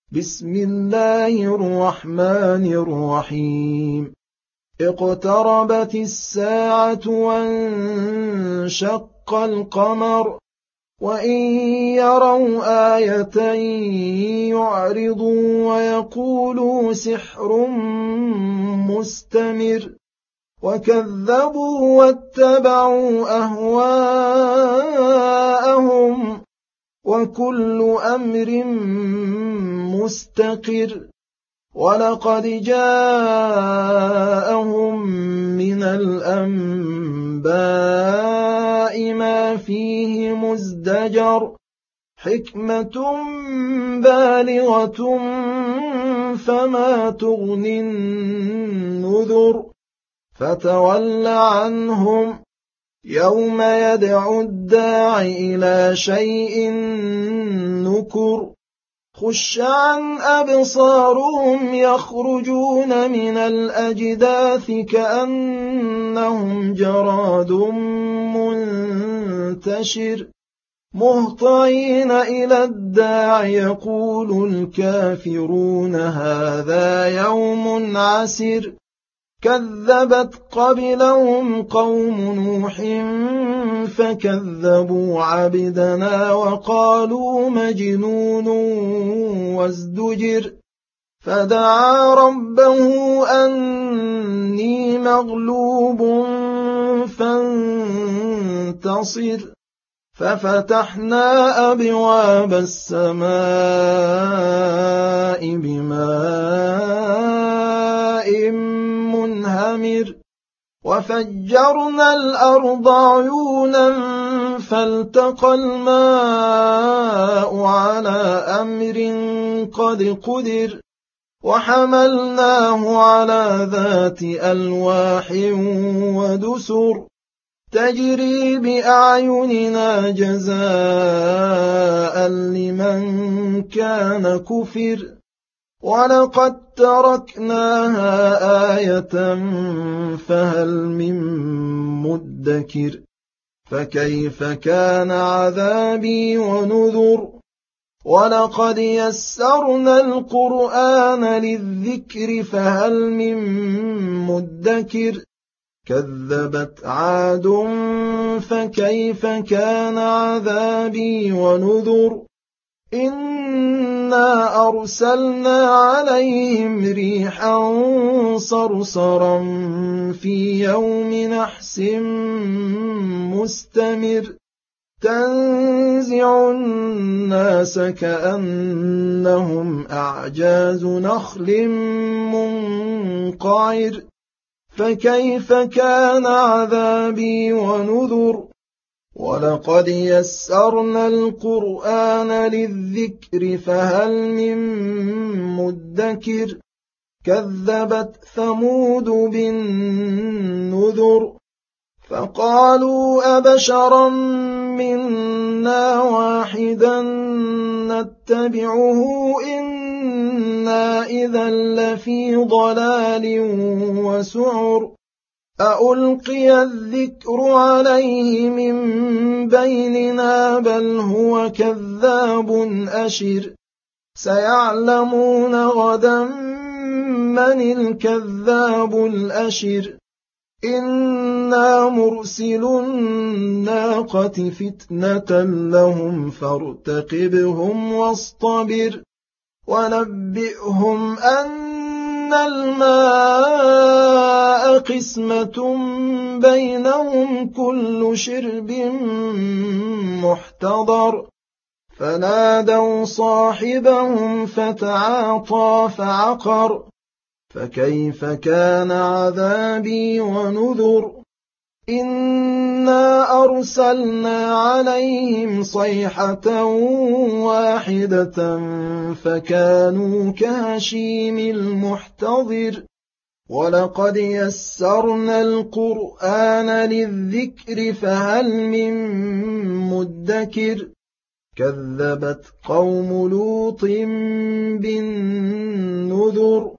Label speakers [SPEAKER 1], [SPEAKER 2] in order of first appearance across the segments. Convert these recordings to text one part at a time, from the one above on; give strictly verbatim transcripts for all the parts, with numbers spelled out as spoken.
[SPEAKER 1] بسم الله الرحمن الرحيم اقتربت الساعة وانشق القمر وإن يروا آية يعرضوا ويقولوا سحر مستمر وكذبوا واتبعوا أهواءهم وكل أمر مستقر ولقد جاءهم من الأنباء ما فيه مزدجر حكمة بالغة فما تغني النذر فتول عنهم يوم يدعو الداع إلى شيء نكر خش عن أبصارهم يخرجون من الأجداث كأنهم جراد منتشر مهطعين إلى الداع يقول الكافرون هذا يوم عسر كذبت قبلهم قوم نوح فكذبوا عبدنا وقالوا مجنون وازدجر فدعا ربه أني مغلوب فانتصر ففتحنا أبواب السماء بماء منهمر وفجرنا الأرض عيونا فالتقى الماء على أمر قد قدر وحملناه على ذات ألواح ودسر تجري بأعيننا جزاء لمن كان كفر ولقد تركناها آية فهل من مدكر فكيف كان عذابي ونذر ولقد يسرنا القرآن للذكر فهل من مدكر كذبت عاد فكيف كان عذابي ونذر إنا أرسلنا عليهم ريحا صرصرا في يوم نحس مستمر تنزع الناس كأنهم أعجاز نخل منقعر فكيف كان عذابي ونذر ولقد يسرنا القرآن للذكر فهل من مدكر كذبت ثمود بالنذر فقالوا أبشرا منا واحدا نتبعه إنا إذا لفي ضلال وسعر أألقي الذكر عليه من بيننا بل هو كذاب أشر سيعلمون غدا من الكذاب الأشر إنا مرسل الناقة فتنة لهم فارتقبهم واصطبر ونبئهم أن الماء قسمة بينهم كل شرب محتضر فنادوا صاحبهم فتعاطى فعقر فكيف كان عذابي ونذر إنا أرسلنا عليهم صيحة واحدة فكانوا كهشيم المحتضر ولقد يسرنا القرآن للذكر فهل من مدكر كذبت قوم لوط بالنذر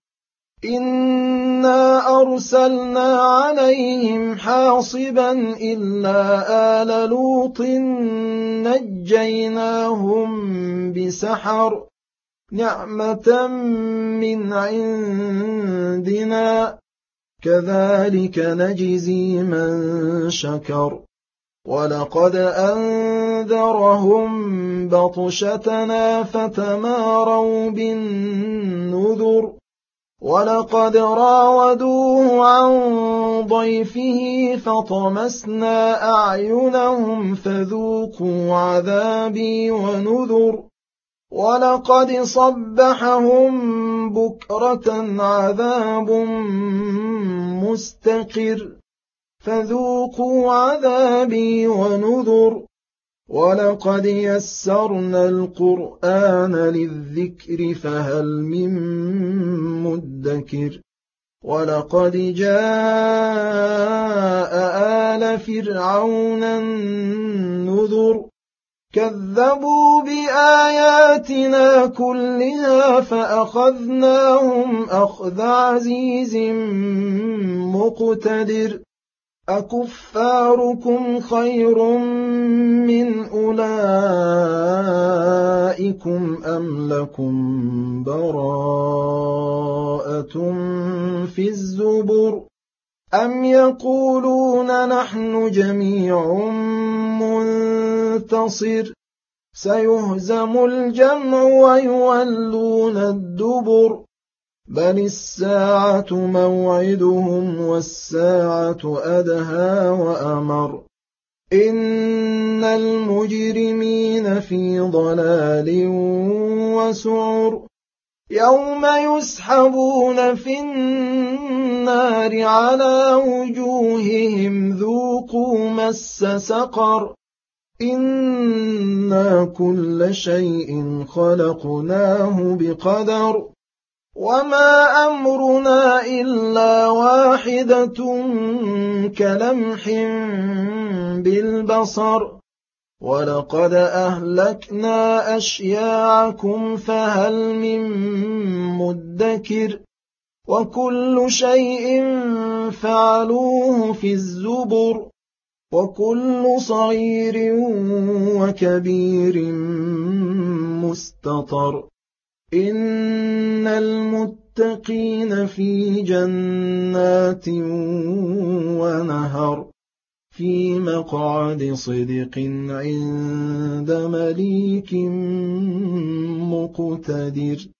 [SPEAKER 1] إنا أرسلنا عليهم حاصبا إلا آل لوط نجيناهم بسحر نعمة من عندنا كذلك نجزي من شكر ولقد أنذرهم بطشتنا فتماروا بالنذر ولقد راودوه عن ضيفه فطمسنا أعينهم فذوقوا عذابي ونذر ولقد صبحهم بكرة عذاب مستقر فذوقوا عذابي ونذر ولقد يسرنا القرآن للذكر فهل من مدكر ولقد جاء آل فرعون النذر كذبوا بآياتنا كلها فأخذناهم أخذ عزيز مقتدر أكفاركم خير من أولئكم أم لكم براءة في الزبر أم يقولون نحن جميع منتصر سيهزم الجمع ويولون الدبر بل الساعة موعدهم والساعة أدهى وأمر إن المجرمين في ضلال وسعر يوم يسحبون في النار على وجوههم ذوقوا مس سقر إنا كل شيء خلقناه بقدر وما أمرنا إلا واحدة كلمح بالبصر ولقد أهلكنا أشياعكم فهل من مدكر وكل شيء فعلوه في الزبر وكل صغير وكبير مستطر إن المتقين في جنات ونهر في مقعد صدق عند مليك مقتدر.